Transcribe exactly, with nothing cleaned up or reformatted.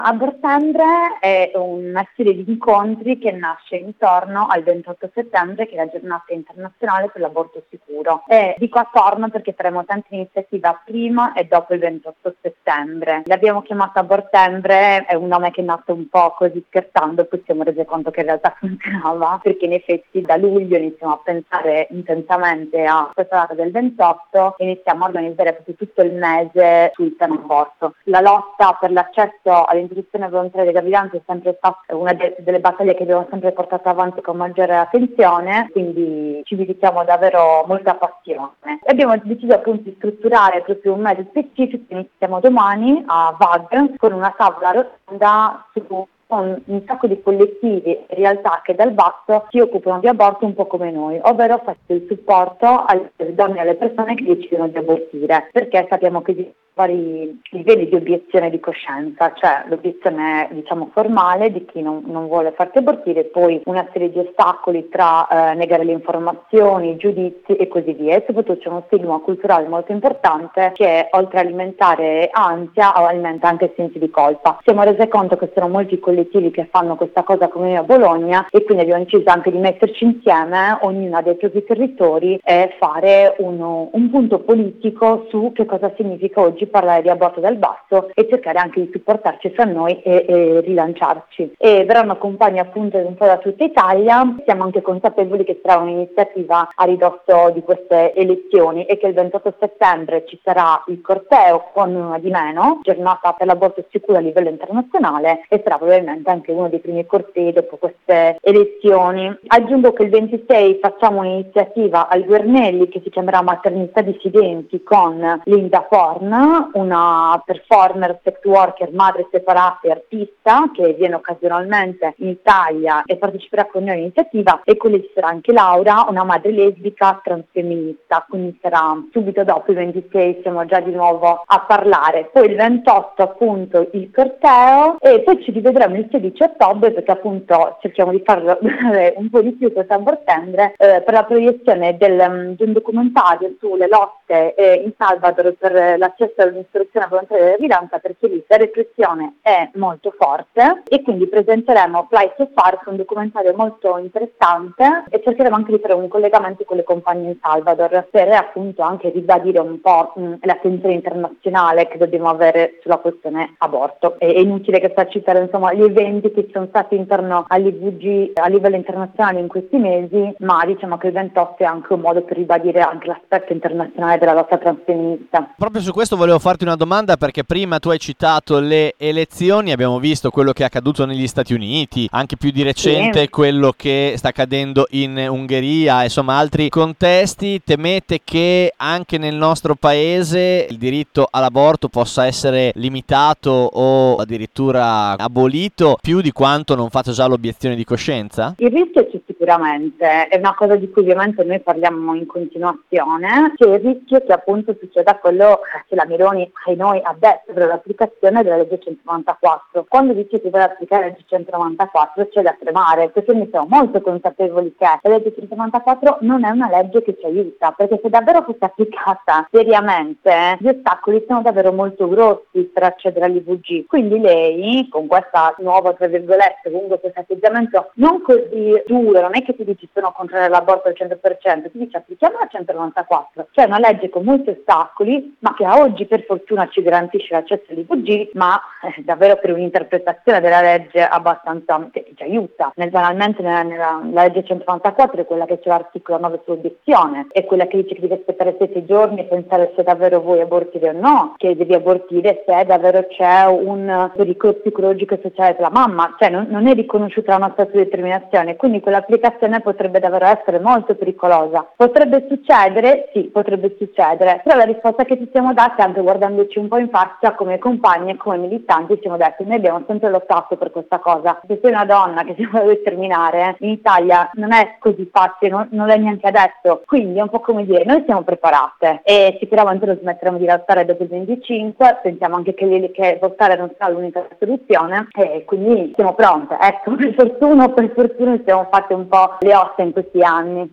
Abortembre è una serie di incontri che nasce intorno al ventotto settembre, che è la giornata internazionale per l'aborto sicuro. E dico attorno perché faremo tante iniziative prima e dopo il ventotto settembre. L'abbiamo chiamata Abortembre, è un nome che è nato un po' così scherzando, poi ci siamo resi conto che in realtà funzionava, perché in effetti da luglio iniziamo a pensare intensamente a questa data del ventotto e iniziamo a organizzare proprio tutto il mese sul tema aborto. La lotta per l'accesso all'interruzione volontaria di gravidanza è sempre stata una de- delle battaglie che abbiamo sempre portato avanti con maggiore attenzione, quindi ci dedichiamo davvero molta passione. E abbiamo deciso appunto di strutturare proprio un mese specifico, iniziamo domani a V A G con una tavola rotonda su con un sacco di collettivi e realtà che dal basso si occupano di aborto un po' come noi, ovvero facendo il supporto alle donne e alle persone che decidono di abortire, perché sappiamo che di vari livelli di obiezione di coscienza, cioè l'obiezione diciamo formale di chi non, non vuole farsi abortire, poi una serie di ostacoli tra eh, negare le informazioni, giudizi e così via, e soprattutto c'è uno stigma culturale molto importante che oltre a alimentare ansia alimenta anche sensi di colpa. Siamo resi conto che sono molti collettivi che fanno questa cosa come noi a Bologna e quindi abbiamo deciso anche di metterci insieme, ognuna dei propri territori, e fare uno, un punto politico su che cosa significa oggi parlare di aborto dal basso e cercare anche di supportarci fra noi e, e rilanciarci. E verranno compagni appunto un po' da tutta Italia. Siamo anche consapevoli che sarà un'iniziativa a ridosso di queste elezioni e che il ventotto settembre ci sarà il corteo con una di meno, giornata per l'aborto sicuro a livello internazionale, e sarà probabilmente anche uno dei primi cortei dopo queste elezioni. Aggiungo che il ventisei facciamo un'iniziativa al Guernelli che si chiamerà Maternità Dissidenti con Linda Porn, una performer, sex worker, madre separata e artista che viene occasionalmente in Italia e parteciperà con noi all'iniziativa, e con lei ci sarà anche Laura, una madre lesbica transfemminista, quindi sarà subito dopo il ventisei, siamo già di nuovo a parlare. Poi il ventotto appunto il corteo e poi ci rivedremo il sedici ottobre perché appunto cerchiamo di farlo un po' di più questo Abortembre eh, per la proiezione del, um, di un documentario sulle lotte eh, in Salvador per l'accesso all'istruzione volontaria della gravidanza, perché lì la repressione è molto forte e quindi presenteremo Fly So Far, un documentario molto interessante, e cercheremo anche di fare un collegamento con le compagne in Salvador per appunto anche ribadire un po' mh, l'attenzione internazionale che dobbiamo avere sulla questione aborto. È, è inutile che sta a citare insomma gli eventi che ci sono stati intorno all'I V G a livello internazionale in questi mesi, ma diciamo che il ventotto è anche un modo per ribadire anche l'aspetto internazionale della lotta transfemminista. Proprio su questo volevo farti una domanda, perché prima tu hai citato le elezioni, abbiamo visto quello che è accaduto negli Stati Uniti, anche più di recente sì. quello che sta accadendo in Ungheria, insomma altri contesti. Temete che anche nel nostro paese il diritto all'aborto possa essere limitato o addirittura abolito più di quanto non faccia già l'obiezione di coscienza? Il rischio c'è sicuramente, è una cosa di cui ovviamente noi parliamo in continuazione. C'è il rischio che appunto succeda quello che la Meloni ai noi ha detto per l'applicazione della legge centonovantaquattro. Quando dice che vuole applicare la legge centonovantaquattro c'è da tremare, perché noi siamo molto consapevoli che la legge centonovantaquattro non è una legge che ci aiuta, perché se davvero fosse applicata seriamente gli ostacoli sono davvero molto grossi per accedere all'I V G. Quindi lei con questa nuova tra virgolette comunque questo atteggiamento non così duro, non è che ti dici sono contrario all'aborto al cento per cento, ti dice applichiamo la centonovantaquattro, cioè una legge con molti ostacoli ma che a oggi per fortuna ci garantisce l'accesso all'I V G, ma eh, davvero per un'interpretazione della legge abbastanza che ci aiuta. Nel, banalmente nella, nella la legge centonovantaquattro è quella che c'è l'articolo nove sull'obiezione, è quella che dice che devi aspettare sette giorni e pensare se davvero vuoi abortire o no, che devi abortire se davvero c'è un pericolo psicologico e sociale per la mamma, cioè non, non è riconosciuta la nostra autodeterminazione, quindi quell'applicazione potrebbe davvero essere molto pericolosa. Potrebbe succedere? Sì, potrebbe succedere, però la risposta che ci siamo dati, anche guardandoci un po' in faccia come compagne e come militanti, ci siamo detti noi abbiamo sempre lottato per questa cosa. Se sei una donna che si vuole determinare in Italia non è così facile, non, non è neanche adesso, quindi è un po' come dire noi siamo preparate e sicuramente lo smetteremo di lottare dopo il venticinque, pensiamo anche che, che votare non sarà l'unica soluzione e quindi siamo pronte. Ecco, per fortuna o per fortuna ci siamo fatte un po' le ossa in questi anni.